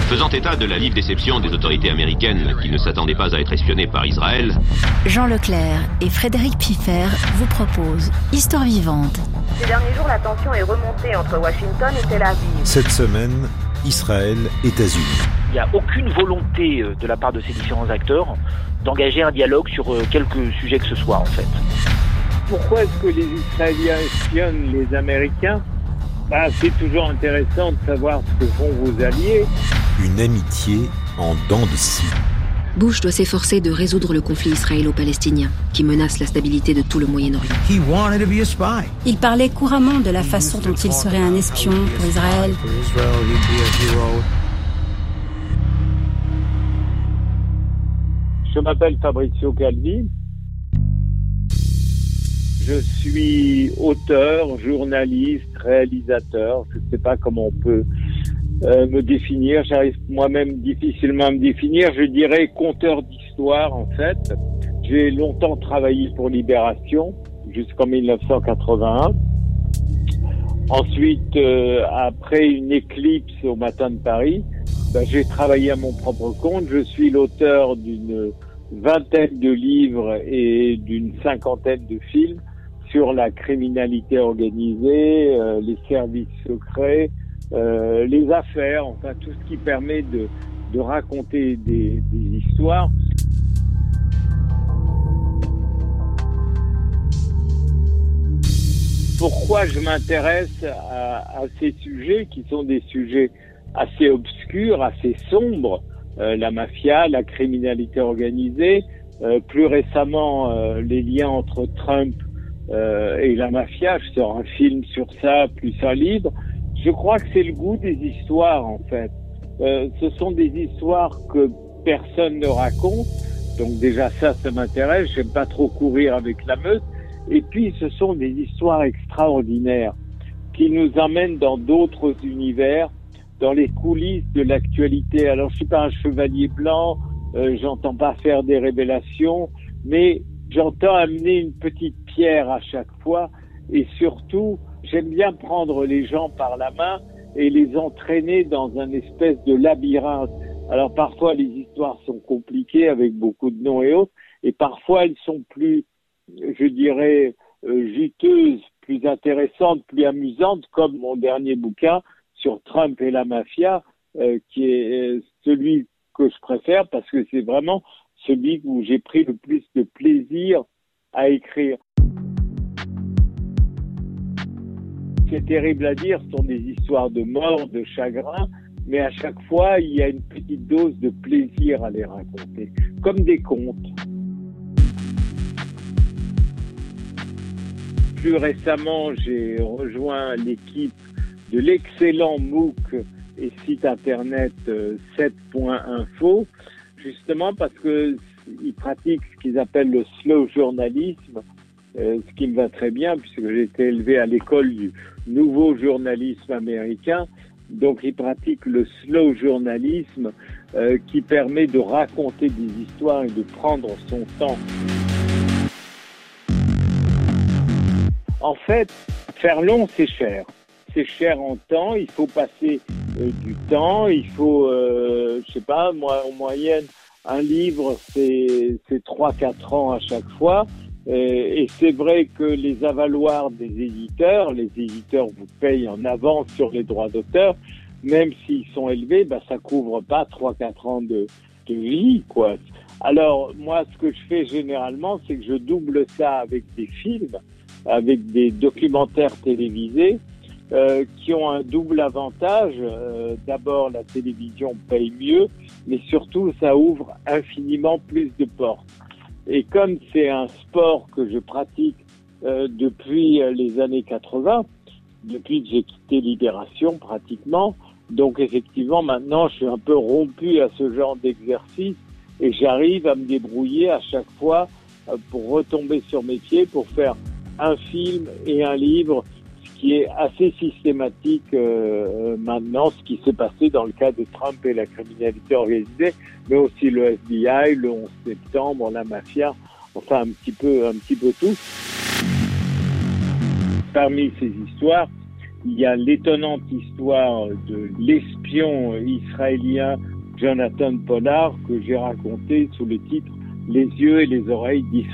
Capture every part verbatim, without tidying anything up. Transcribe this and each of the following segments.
Faisant état de la vive déception des autorités américaines qui ne s'attendaient pas à être espionnées par Israël, Jean Leclerc et Frédéric Piffer vous proposent Histoire vivante. Ces derniers jours, la tension est remontée entre Washington et Tel Aviv. Cette semaine, Israël, États-Unis. Il n'y a aucune volonté de la part de ces différents acteurs d'engager un dialogue sur quelque sujet que ce soit, en fait. Pourquoi est-ce que les Israéliens espionnent les Américains ? Bah, c'est toujours intéressant de savoir ce que font vos alliés. Une amitié en dents de scie. Bush doit s'efforcer de résoudre le conflit israélo-palestinien, qui menace la stabilité de tout le Moyen-Orient. Il parlait couramment de la façon dont il serait un espion pour Israël. Je m'appelle Fabrizio Calvi. Je suis auteur, journaliste, réalisateur. Je ne sais pas comment on peut euh, me définir. J'arrive moi-même difficilement à me définir. Je dirais conteur d'histoire, en fait. J'ai longtemps travaillé pour Libération, jusqu'en dix-neuf cent quatre-vingt-un. Ensuite, euh, après une éclipse au Matin de Paris, ben, j'ai travaillé à mon propre compte. Je suis l'auteur d'une vingtaine de livres et d'une cinquantaine de films sur la criminalité organisée, euh, les services secrets, euh, les affaires, enfin tout ce qui permet de, de raconter des, des histoires. Pourquoi je m'intéresse à, à ces sujets qui sont des sujets assez obscurs, assez sombres, euh, la mafia, la criminalité organisée, euh, plus récemment euh, les liens entre Trump Euh, et la mafia, je sors un film sur ça, plus un livre. Je crois que c'est le goût des histoires, en fait. Euh, ce sont des histoires que personne ne raconte. Donc déjà ça, ça m'intéresse. J'aime pas trop courir avec la meute. Et puis ce sont des histoires extraordinaires qui nous emmènent dans d'autres univers, dans les coulisses de l'actualité. Alors je suis pas un chevalier blanc, euh, j'entends pas faire des révélations, mais j'entends amener une petite pierre à chaque fois et surtout, j'aime bien prendre les gens par la main et les entraîner dans un espèce de labyrinthe. Alors parfois, les histoires sont compliquées avec beaucoup de noms et autres et parfois, elles sont plus, je dirais, euh, juteuses, plus intéressantes, plus amusantes, comme mon dernier bouquin sur Trump et la mafia, euh, qui est celui que je préfère parce que c'est vraiment celui où j'ai pris le plus de plaisir à écrire. C'est terrible à dire, ce sont des histoires de mort, de chagrin, mais à chaque fois, il y a une petite dose de plaisir à les raconter, comme des contes. Plus récemment, j'ai rejoint l'équipe de l'excellent MOOC et site internet sept point info, justement parce que ils pratiquent ce qu'ils appellent le slow journalisme, euh, ce qui me va très bien puisque j'ai été élevé à l'école du nouveau journalisme américain. Donc ils pratiquent le slow journalisme euh, qui permet de raconter des histoires et de prendre son temps. En fait, faire long, c'est cher. C'est cher en temps, il faut passer euh, du temps, il faut, euh, je sais pas, moi en moyenne, un livre, c'est, c'est trois à quatre ans à chaque fois. Et, et c'est vrai que les avaloirs des éditeurs, les éditeurs vous payent en avance sur les droits d'auteur, même s'ils sont élevés, bah, ça couvre pas trois à quatre ans de, de vie, quoi. Alors, moi, ce que je fais généralement, c'est que je double ça avec des films, avec des documentaires télévisés, Euh, qui ont un double avantage. Euh, d'abord, la télévision paye mieux, mais surtout, ça ouvre infiniment plus de portes. Et comme c'est un sport que je pratique euh, depuis les années quatre-vingts, depuis que j'ai quitté Libération pratiquement, donc effectivement, maintenant, je suis un peu rompu à ce genre d'exercice et j'arrive à me débrouiller à chaque fois euh, pour retomber sur mes pieds, pour faire un film et un livre, qui est assez systématique euh, maintenant, ce qui s'est passé dans le cas de Trump et la criminalité organisée, mais aussi le F B I, le onze septembre, la mafia, enfin un petit peu, un petit peu tout. Parmi ces histoires, il y a l'étonnante histoire de l'espion israélien Jonathan Pollard que j'ai raconté sous le titre « Les yeux et les oreilles d'Israël ».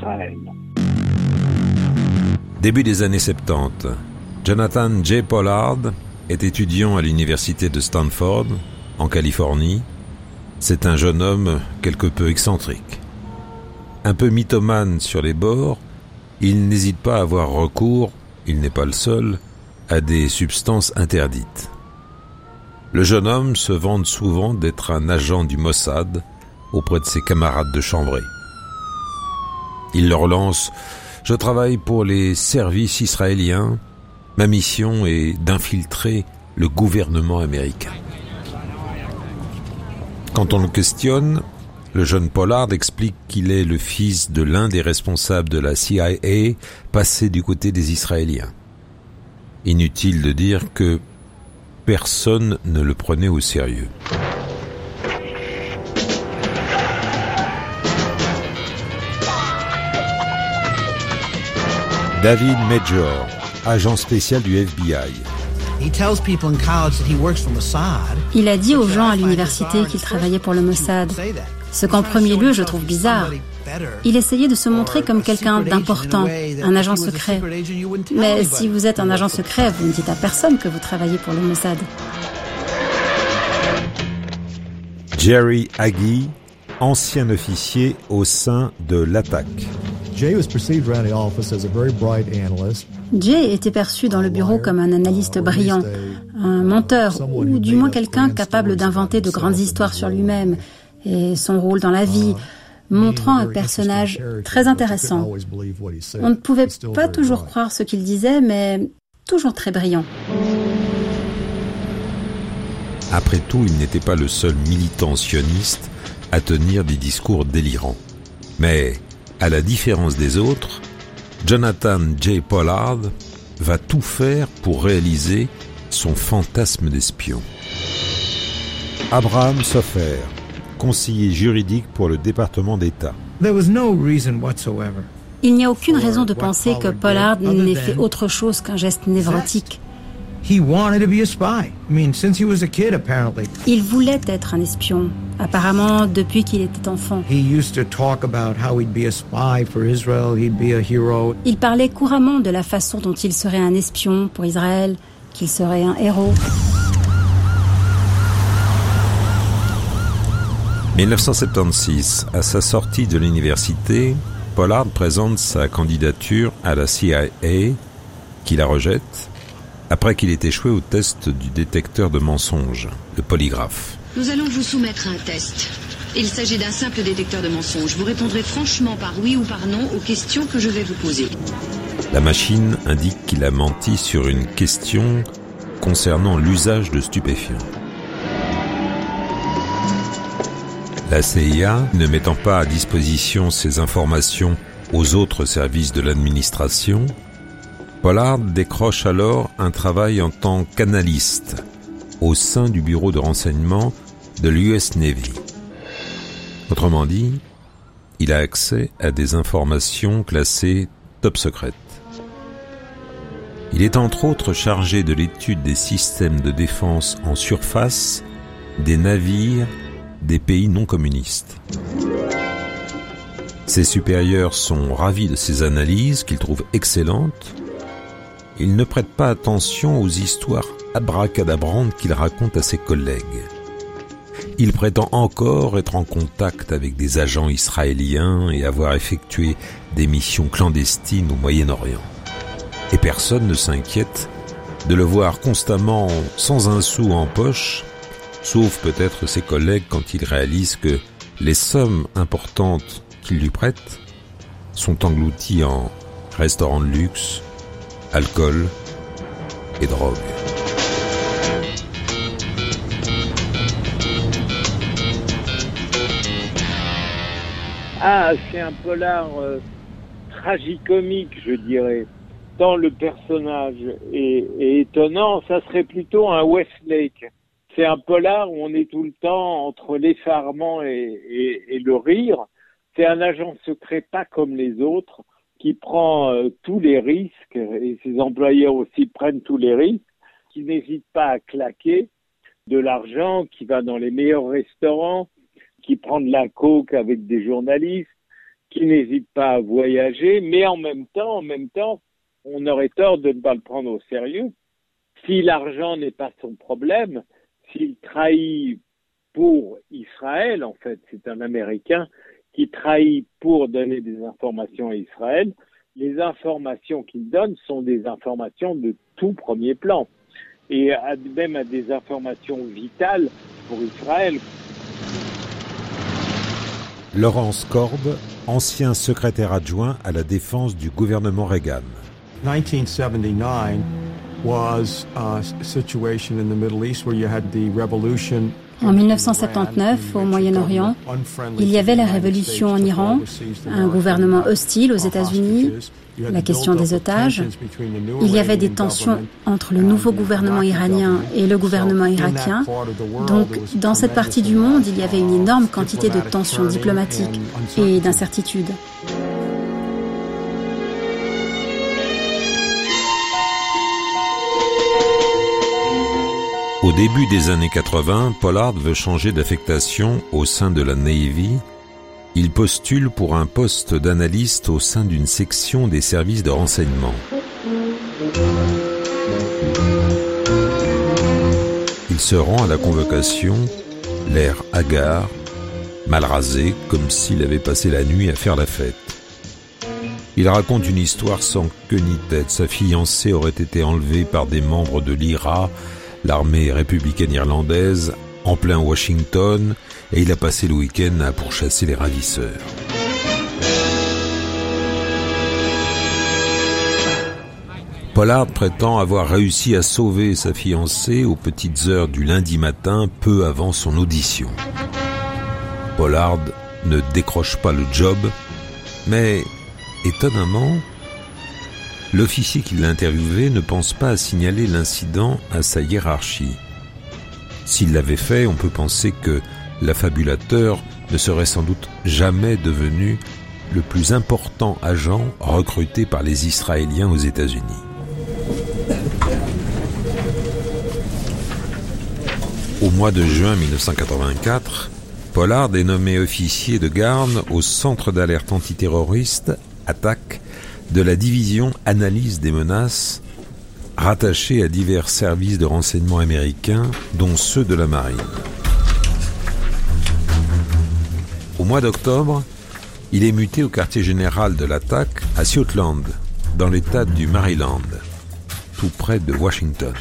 Début des années soixante-dix, Jonathan J. Pollard est étudiant à l'université de Stanford, en Californie. C'est un jeune homme quelque peu excentrique. Un peu mythomane sur les bords, il n'hésite pas à avoir recours, il n'est pas le seul, à des substances interdites. Le jeune homme se vante souvent d'être un agent du Mossad auprès de ses camarades de chambrée. Il leur lance « Je travaille pour les services israéliens. Ma mission est d'infiltrer le gouvernement américain. » Quand on le questionne, le jeune Pollard explique qu'il est le fils de l'un des responsables de la C I A passé du côté des Israéliens. Inutile de dire que personne ne le prenait au sérieux. David Major, agent spécial du F B I. Il a dit aux gens à l'université qu'il travaillait pour le Mossad. Ce qu'en premier lieu je trouve bizarre. Il essayait de se montrer comme quelqu'un d'important, un agent secret. Mais si vous êtes un agent secret, vous ne dites à personne que vous travaillez pour le Mossad. Jerry Hagee, ancien officier au sein de l'attaque. Jay était perçu dans le bureau comme un analyste brillant, un menteur, ou du moins quelqu'un capable d'inventer de grandes histoires sur lui-même et son rôle dans la vie, montrant un personnage très intéressant. On ne pouvait pas toujours croire ce qu'il disait, mais toujours très brillant. Après tout, il n'était pas le seul militant sioniste à tenir des discours délirants. Mais, à la différence des autres, Jonathan J. Pollard va tout faire pour réaliser son fantasme d'espion. Abraham Sofer, conseiller juridique pour le département d'État. Il n'y a aucune raison de penser que Pollard n'ait fait autre chose qu'un geste névrotique. Il voulait être un espion, apparemment depuis qu'il était enfant. Il parlait couramment de la façon dont il serait un espion pour Israël, qu'il serait un héros. dix-neuf cent soixante-seize, à sa sortie de l'université, Pollard présente sa candidature à la C I A, qui la rejette, après qu'il ait échoué au test du détecteur de mensonges, le polygraphe. Nous allons vous soumettre à un test. Il s'agit d'un simple détecteur de mensonges. Vous répondrez franchement par oui ou par non aux questions que je vais vous poser. La machine indique qu'il a menti sur une question concernant l'usage de stupéfiants. La C I A, ne mettant pas à disposition ces informations aux autres services de l'administration, Pollard décroche alors un travail en tant qu'analyste au sein du bureau de renseignement de l'U S Navy. Autrement dit, il a accès à des informations classées top secrètes. Il est entre autres chargé de l'étude des systèmes de défense en surface des navires des pays non communistes. Ses supérieurs sont ravis de ses analyses, qu'ils trouvent excellentes. Il ne prête pas attention aux histoires abracadabrantes qu'il raconte à ses collègues. Il prétend encore être en contact avec des agents israéliens et avoir effectué des missions clandestines au Moyen-Orient. Et personne ne s'inquiète de le voir constamment sans un sou en poche, sauf peut-être ses collègues quand ils réalisent que les sommes importantes qu'ils lui prêtent sont englouties en restaurants de luxe, alcool et drogue. Ah, c'est un polar euh, tragicomique, je dirais. Tant le personnage est, est étonnant, ça serait plutôt un Westlake. C'est un polar où on est tout le temps entre l'effarement et, et, et le rire. C'est un agent secret pas comme les autres, qui prend euh, tous les risques, et ses employeurs aussi prennent tous les risques. qui n'hésite pas à claquer de l'argent, qui va dans les meilleurs restaurants, qui prend de la coke avec des journalistes, qui n'hésite pas à voyager, mais en même temps, en même temps, on aurait tort de ne pas le prendre au sérieux. Si l'argent n'est pas son problème, s'il trahit pour Israël, en fait, c'est un Américain qui trahit pour donner des informations à Israël, les informations qu'il donne sont des informations de tout premier plan, et même à des informations vitales pour Israël. Laurence Korb, ancien secrétaire adjoint à la défense du gouvernement Reagan. nineteen seventy-nine was a situation in the Middle East where you had the revolution. En dix-neuf cent soixante-neuf, au Moyen-Orient, il y avait la révolution en Iran, un gouvernement hostile aux États-Unis, la question des otages. Il y avait des tensions entre le nouveau gouvernement iranien et le gouvernement irakien. Donc, dans cette partie du monde, il y avait une énorme quantité de tensions diplomatiques et d'incertitudes. Au début des années quatre-vingts, Pollard veut changer d'affectation au sein de la Navy. Il postule pour un poste d'analyste au sein d'une section des services de renseignement. Il se rend à la convocation, l'air hagard, mal rasé, comme s'il avait passé la nuit à faire la fête. Il raconte une histoire sans queue ni tête. Sa fiancée aurait été enlevée par des membres de l'I R A, l'armée républicaine irlandaise, en plein Washington, et il a passé le week-end à pourchasser les ravisseurs. Pollard prétend avoir réussi à sauver sa fiancée aux petites heures du lundi matin, peu avant son audition. Pollard ne décroche pas le job, mais étonnamment, l'officier qui l'a interviewé ne pense pas à signaler l'incident à sa hiérarchie. S'il l'avait fait, on peut penser que l'affabulateur ne serait sans doute jamais devenu le plus important agent recruté par les Israéliens aux États-Unis. Au mois de juin dix-neuf cent quatre-vingt-quatre, Pollard est nommé officier de garde au centre d'alerte antiterroriste, attaque, de la division analyse des menaces, rattachée à divers services de renseignement américains, dont ceux de la marine. Au mois d'octobre, il est muté au quartier général de l'attaque à Suitland, dans l'État du Maryland, tout près de Washington.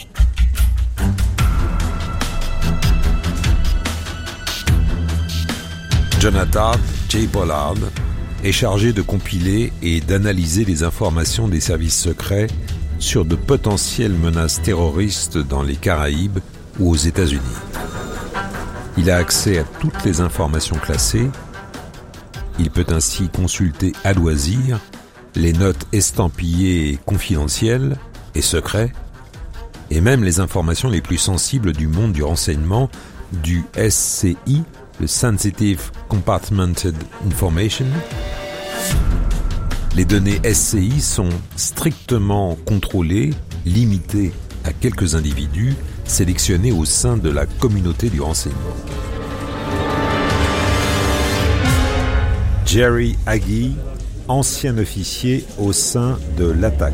Jonathan J. Pollard est chargé de compiler et d'analyser les informations des services secrets sur de potentielles menaces terroristes dans les Caraïbes ou aux États-Unis. Il a accès à toutes les informations classées. Il peut ainsi consulter à loisir les notes estampillées confidentielles et secrets, et même les informations les plus sensibles du monde du renseignement, du S C I, le Sensitive Compartmented Information. Les données S C I sont strictement contrôlées, limitées à quelques individus sélectionnés au sein de la communauté du renseignement. Jerry Agee, ancien officier au sein de l'attaque.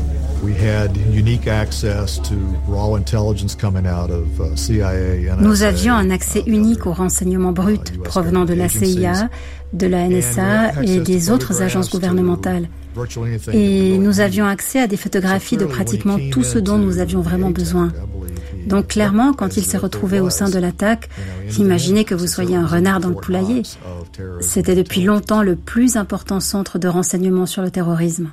Nous avions un accès unique aux renseignements bruts provenant de la C I A, de la N S A et des autres agences gouvernementales. Et nous avions accès à des photographies de pratiquement tout ce dont nous avions vraiment besoin. Donc clairement, quand il s'est retrouvé au sein de l'attaque, imaginez que vous soyez un renard dans le poulailler. C'était depuis longtemps le plus important centre de renseignement sur le terrorisme.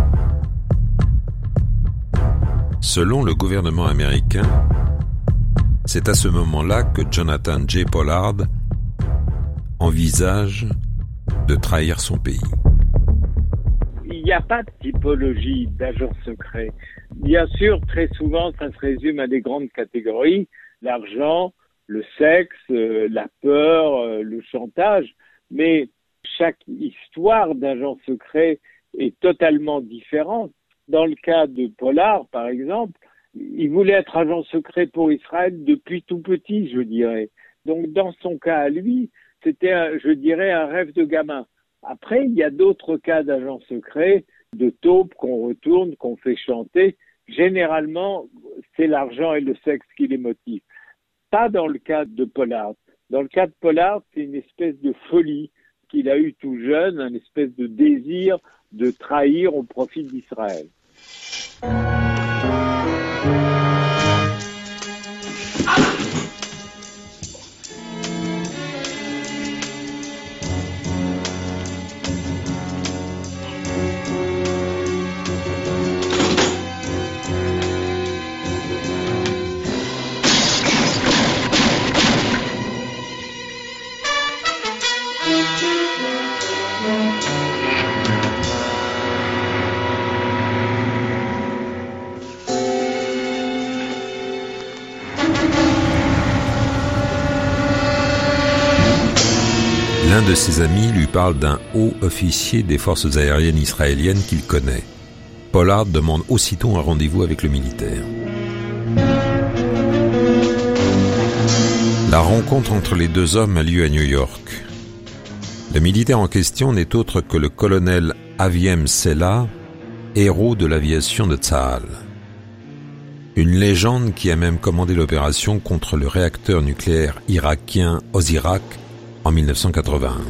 Selon le gouvernement américain, c'est à ce moment-là que Jonathan J. Pollard envisage de trahir son pays. Il n'y a pas de typologie d'agents secrets. Bien sûr, très souvent, ça se résume à des grandes catégories, l'argent, le sexe, euh, la peur, euh, le chantage, mais chaque histoire d'agent secret est totalement différente. Dans le cas de Pollard, par exemple, il voulait être agent secret pour Israël depuis tout petit, je dirais. Donc, dans son cas à lui, c'était, un, je dirais, un rêve de gamin. Après, il y a d'autres cas d'agents secrets, de taupes qu'on retourne, qu'on fait chanter. Généralement, c'est l'argent et le sexe qui les motivent. Pas dans le cas de Pollard. Dans le cas de Pollard, c'est une espèce de folie qu'il a eue tout jeune, une espèce de désir de trahir au profit d'Israël. L'un de ses amis lui parle d'un haut officier des forces aériennes israéliennes qu'il connaît. Pollard demande aussitôt un rendez-vous avec le militaire. La rencontre entre les deux hommes a lieu à New York. Le militaire en question n'est autre que le colonel Aviem Sela, héros de l'aviation de Tsahal. Une légende qui a même commandé l'opération contre le réacteur nucléaire irakien Osirak en mille neuf cent quatre-vingt-un.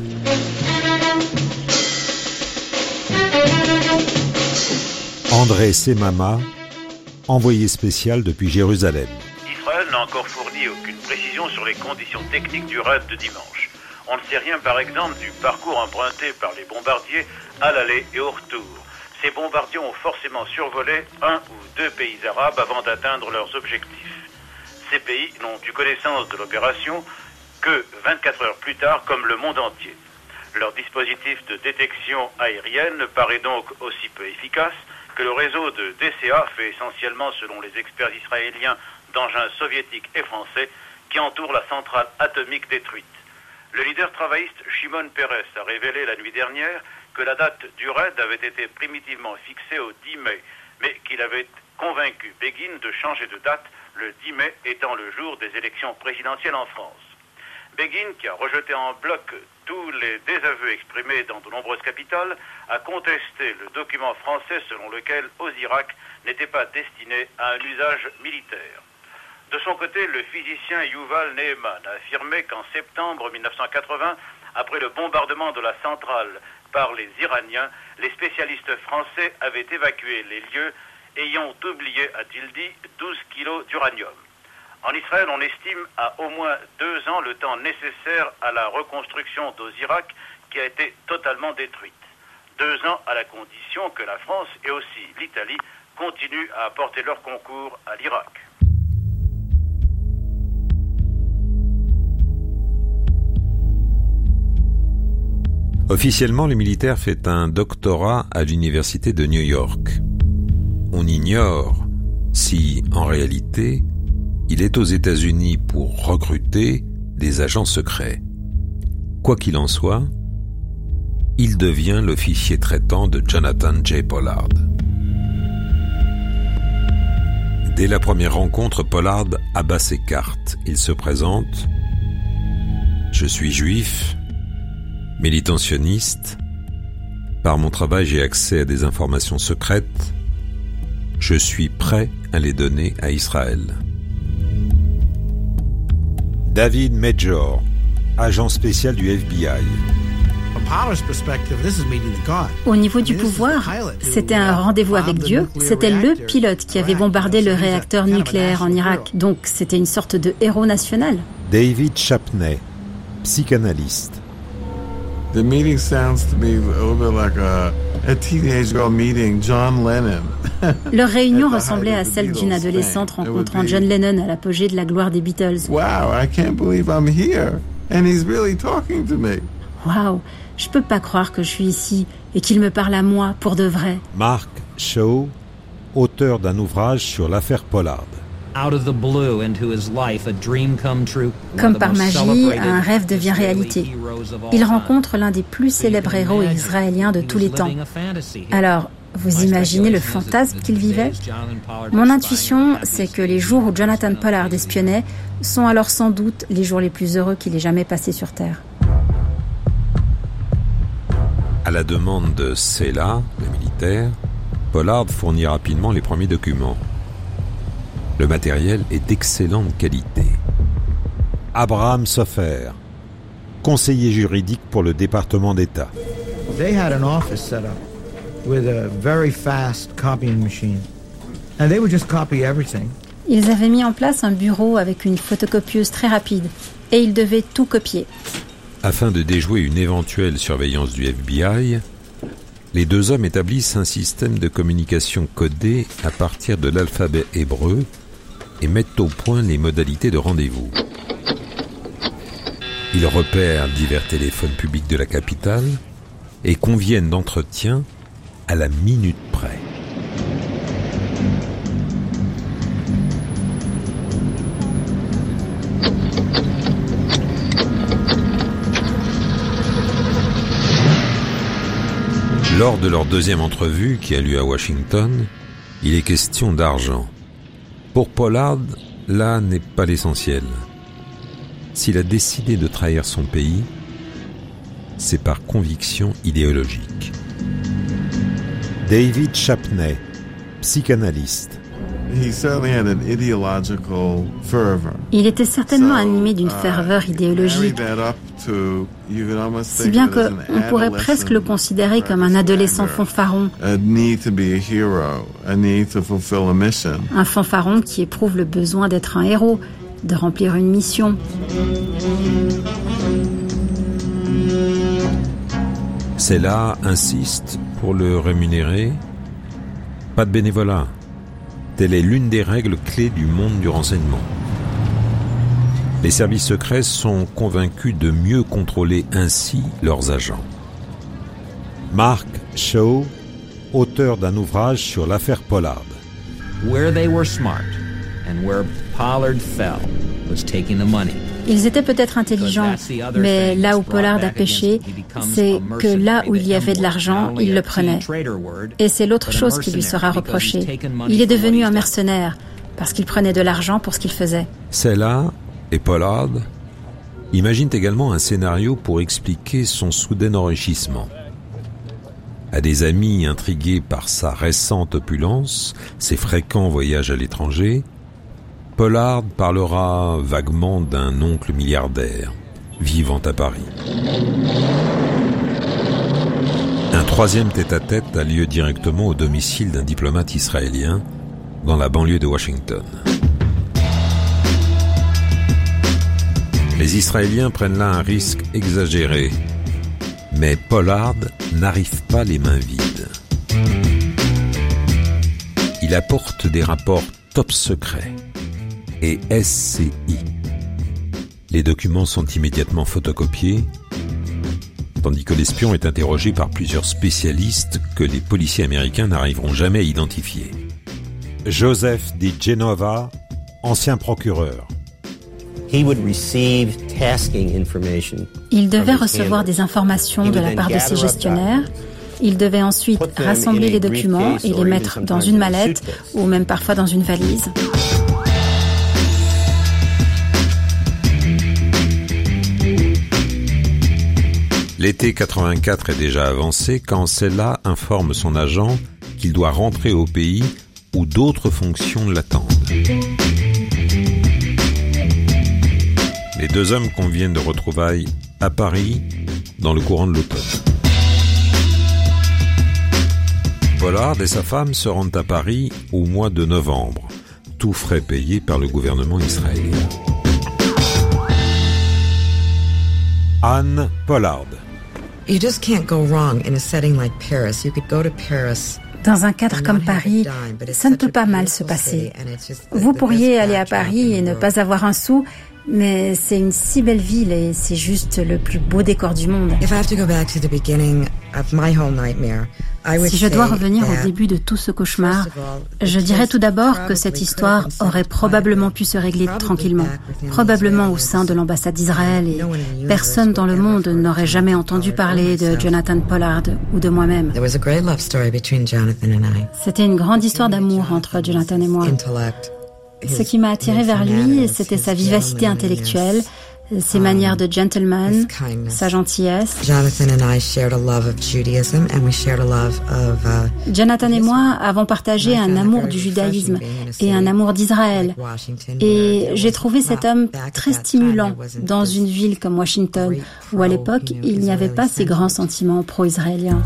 André Semama, envoyé spécial depuis Jérusalem. Israël n'a encore fourni aucune précision sur les conditions techniques du raid de dimanche. On ne sait rien par exemple du parcours emprunté par les bombardiers à l'aller et au retour. Ces bombardiers ont forcément survolé un ou deux pays arabes avant d'atteindre leurs objectifs. Ces pays n'ont eu connaissance de l'opération que vingt-quatre heures plus tard, comme le monde entier. Leur dispositif de détection aérienne paraît donc aussi peu efficace que le réseau de D C A fait essentiellement, selon les experts israéliens, d'engins soviétiques et français qui entourent la centrale atomique détruite. Le leader travailliste Shimon Peres a révélé la nuit dernière que la date du raid avait été primitivement fixée au dix mai, mais qu'il avait convaincu Begin de changer de date, le dix mai étant le jour des élections présidentielles en France. Begin, qui a rejeté en bloc tous les désaveux exprimés dans de nombreuses capitales, a contesté le document français selon lequel Osirak n'était pas destiné à un usage militaire. De son côté, le physicien Yuval Ne'eman a affirmé qu'en septembre mille neuf cent quatre-vingts, après le bombardement de la centrale par les Iraniens, les spécialistes français avaient évacué les lieux ayant oublié, a-t-il dit, douze kilos d'uranium. En Israël, on estime à au moins deux ans le temps nécessaire à la reconstruction d'Osirak qui a été totalement détruite. Deux ans à la condition que la France et aussi l'Italie continuent à apporter leur concours à l'Irak. Officiellement, le militaire fait un doctorat à l'université de New York. On ignore si, en réalité, il est aux États-Unis pour recruter des agents secrets. Quoi qu'il en soit, il devient l'officier traitant de Jonathan J. Pollard. Dès la première rencontre, Pollard abat ses cartes. Il se présente « Je suis juif, militant sioniste. Par mon travail, j'ai accès à des informations secrètes. Je suis prêt à les donner à Israël. » David Major, agent spécial du F B I. Au niveau du pouvoir, c'était un rendez-vous avec Dieu. C'était le pilote qui avait bombardé le réacteur nucléaire en Irak. Donc c'était une sorte de héros national. David Chapney, psychanalyste. The meeting sounds to me a little bit like a, a teenage girl meeting John Lennon. Leur réunion ressemblait à celle d'une adolescente rencontrant John Lennon à l'apogée de la gloire des Beatles. Wow, I can't believe I'm here and he's really talking to me. Wow, je peux pas croire que je suis ici et qu'il me parle à moi pour de vrai. Mark Shaw, auteur d'un ouvrage sur l'affaire Pollard. Comme par magie, un rêve devient réalité. Il rencontre l'un des plus célèbres héros israéliens de tous les temps. Alors, Vous imaginez le fantasme qu'il vivait ? Mon intuition, c'est que les jours où Jonathan Pollard espionnait sont alors sans doute les jours les plus heureux qu'il ait jamais passés sur Terre. À la demande de Sela, le militaire, Pollard fournit rapidement les premiers documents. Le matériel est d'excellente qualité. Abraham Soffer, conseiller juridique pour le département d'État. They had an office set up with a very fast copying machine. And they would just copy everything. Ils avaient mis en place un bureau avec une photocopieuse très rapide et ils devaient tout copier. Afin de déjouer une éventuelle surveillance du F B I, les deux hommes établissent un système de communication codé à partir de l'alphabet hébreu et mettent au point les modalités de rendez-vous. Ils repèrent divers téléphones publics de la capitale et conviennent d'entretien à la minute près. Lors de leur deuxième entrevue qui a lieu à Washington, il est question d'argent. Pour Pollard, là n'est pas l'essentiel. S'il a décidé de trahir son pays, c'est par conviction idéologique. David Chapney, psychanalyste. Il était certainement animé d'une ferveur idéologique, si bien qu'on pourrait presque le considérer comme un adolescent fanfaron. Un fanfaron qui éprouve le besoin d'être un héros, de remplir une mission. Sela insiste pour le rémunérer. Pas de bénévolat. Telle est l'une des règles clés du monde du renseignement. Les services secrets sont convaincus de mieux contrôler ainsi leurs agents. Mark Shaw, auteur d'un ouvrage sur l'affaire Pollard. Where they were smart and where Pollard fell was taking the money. Ils étaient peut-être intelligents, mais là où Pollard a péché, c'est que là où il y avait de l'argent, il le prenait. Et c'est l'autre chose qui lui sera reprochée. Il est devenu un mercenaire, parce qu'il prenait de l'argent pour ce qu'il faisait. Sela et Pollard imaginent également un scénario pour expliquer son soudain enrichissement. À des amis intrigués par sa récente opulence, ses fréquents voyages à l'étranger, Pollard parlera vaguement d'un oncle milliardaire, vivant à Paris. Un troisième tête-à-tête a lieu directement au domicile d'un diplomate israélien dans la banlieue de Washington. Les Israéliens prennent là un risque exagéré, mais Pollard n'arrive pas les mains vides. Il apporte des rapports top secrets et S C I. Les documents sont immédiatement photocopiés, tandis que l'espion est interrogé par plusieurs spécialistes que les policiers américains n'arriveront jamais à identifier. Joseph Di Genova, ancien procureur. Il devait recevoir des informations de la part de ses gestionnaires. Il devait ensuite rassembler les documents et les mettre dans une mallette ou même parfois dans une valise. L'été quatre-vingt-quatre est déjà avancé quand Sela informe son agent qu'il doit rentrer au pays où d'autres fonctions l'attendent. Les deux hommes conviennent de retrouvailles à Paris dans le courant de l'automne. Pollard et sa femme se rendent à Paris au mois de novembre, tous frais payés par le gouvernement israélien. Anne Pollard. You just can't go wrong in a setting like Paris. You could go to Paris. Dans un cadre comme Paris, ça ne peut pas mal se passer. Vous pourriez aller à Paris et ne pas avoir un sou, Mais c'est une si belle ville et c'est juste le plus beau décor du monde. If I have to go back to the beginning of my whole nightmare, I would Si je dois say revenir that, au début de tout ce cauchemar, first of all, je it dirais just tout d'abord que probably cette could histoire have been aurait solved probablement quietly, pu se régler probably tranquillement, back within the probablement au Israelis. sein de l'ambassade d'Israël, et No one in the universe personne dans le would ever monde heard n'aurait jamais entendu parler de Jonathan Pollard ou de moi-même. There was a great love story between Jonathan and I. C'était une grande histoire d'amour entre Jonathan et moi. Intellect. Ce qui m'a attiré vers lui, c'était sa vivacité intellectuelle, ses manières de gentleman, sa gentillesse. Jonathan and I shared a love of Judaism and we shared a love of uh, Jonathan et moi avons partagé un amour du judaïsme et un amour d'Israël. Et j'ai trouvé cet homme très stimulant dans une ville comme Washington, où à l'époque, il n'y avait pas ces grands sentiments pro-israéliens.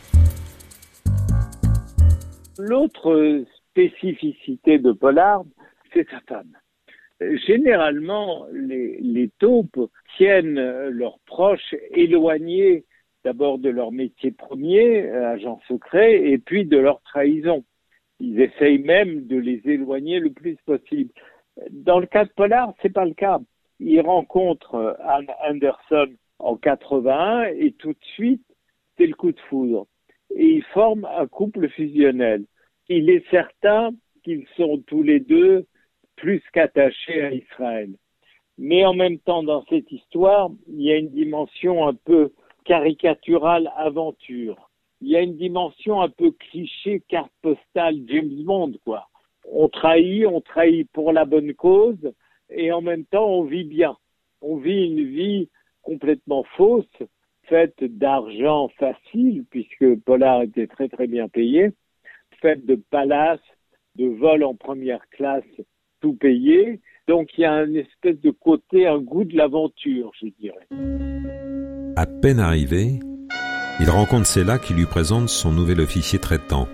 L'autre spécificité de Pollard, c'est sa femme. Généralement, les, les taupes tiennent leurs proches éloignés d'abord de leur métier premier, agent secret, et puis de leur trahison. Ils essayent même de les éloigner le plus possible. Dans le cas de Pollard, c'est pas le cas. Il rencontre Anne Anderson en quatre-vingt-un et tout de suite, c'est le coup de foudre. Et ils forment un couple fusionnel. Il est certain qu'ils sont tous les deux plus qu'attachés à Israël. Mais en même temps, dans cette histoire, il y a une dimension un peu caricaturale aventure. Il y a une dimension un peu cliché, carte postale, James Bond, quoi. On trahit, on trahit pour la bonne cause, et en même temps, on vit bien. On vit une vie complètement fausse, faite d'argent facile, puisque Pollard était très très bien payé, faite de palaces, de vols en première classe, tout payé. Donc il y a une espèce de côté, un goût de l'aventure, je dirais. À peine arrivé, il rencontre Sela qui lui présente son nouvel officier traitant,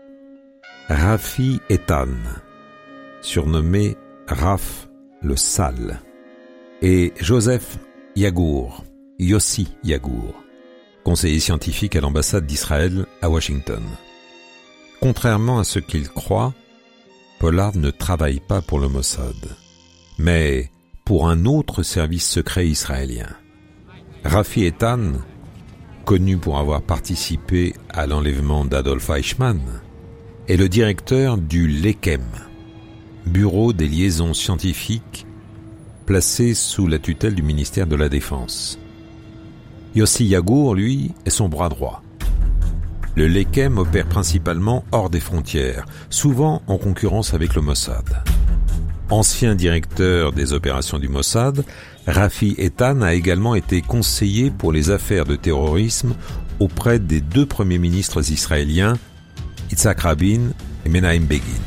Rafi Eitan, surnommé Raph le Sale, et Joseph Yagour, Yossi Yagour, conseiller scientifique à l'ambassade d'Israël à Washington. Contrairement à ce qu'il croit, Pollard ne travaille pas pour le Mossad, mais pour un autre service secret israélien. Rafi Eitan, connu pour avoir participé à l'enlèvement d'Adolf Eichmann, est le directeur du Lekem, Bureau des liaisons scientifiques, placé sous la tutelle du ministère de la Défense. Yossi Yagour, lui, est son bras droit. Le Lekem opère principalement hors des frontières, souvent en concurrence avec le Mossad. Ancien directeur des opérations du Mossad, Rafi Eitan a également été conseiller pour les affaires de terrorisme auprès des deux premiers ministres israéliens, Yitzhak Rabin et Menahem Begin.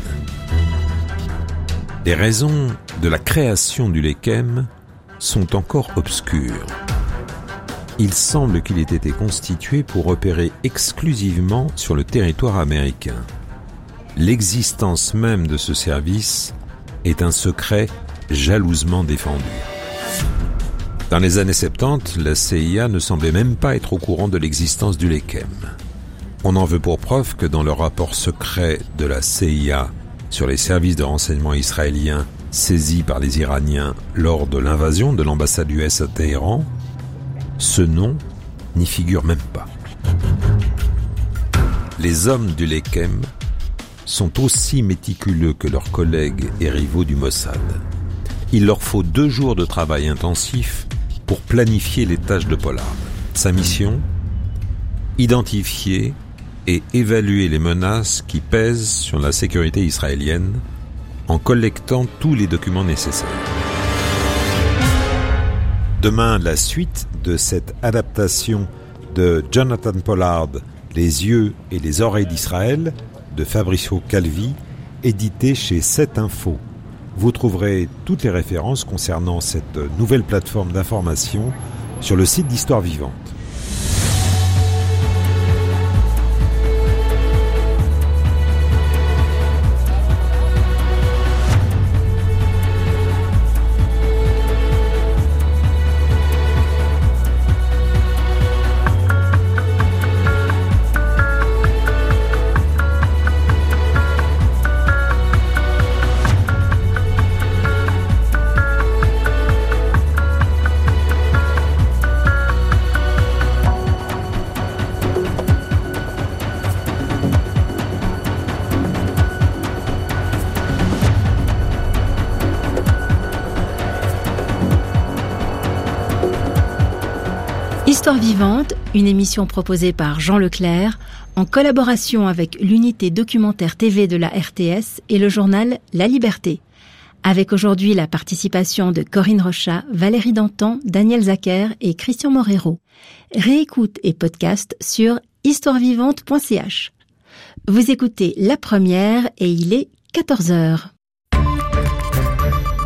Les raisons de la création du Lekem sont encore obscures. Il semble qu'il ait été constitué pour opérer exclusivement sur le territoire américain. L'existence même de ce service est un secret jalousement défendu. Dans les années soixante-dix, la C I A ne semblait même pas être au courant de l'existence du Lekem. On en veut pour preuve que dans le rapport secret de la C I A sur les services de renseignement israéliens saisis par les Iraniens lors de l'invasion de l'ambassade U S à Téhéran, ce nom n'y figure même pas. Les hommes du Lekem sont aussi méticuleux que leurs collègues et rivaux du Mossad. Il leur faut deux jours de travail intensif pour planifier les tâches de Pollard. Sa mission ? Identifier et évaluer les menaces qui pèsent sur la sécurité israélienne en collectant tous les documents nécessaires. Demain, la suite de cette adaptation de Jonathan Pollard, Les yeux et les oreilles d'Israël, de Fabricio Calvi, édité chez sept info. Vous trouverez toutes les références concernant cette nouvelle plateforme d'information sur le site d'Histoire Vivante. Histoire vivante, une émission proposée par Jean Leclerc, en collaboration avec l'unité documentaire T V de la R T S et le journal La Liberté. Avec aujourd'hui la participation de Corinne Rochat, Valérie Dantan, Daniel Zacher et Christian Morero. Réécoute et podcast sur histoire vivante point c h. Vous écoutez La Première et il est quatorze heures.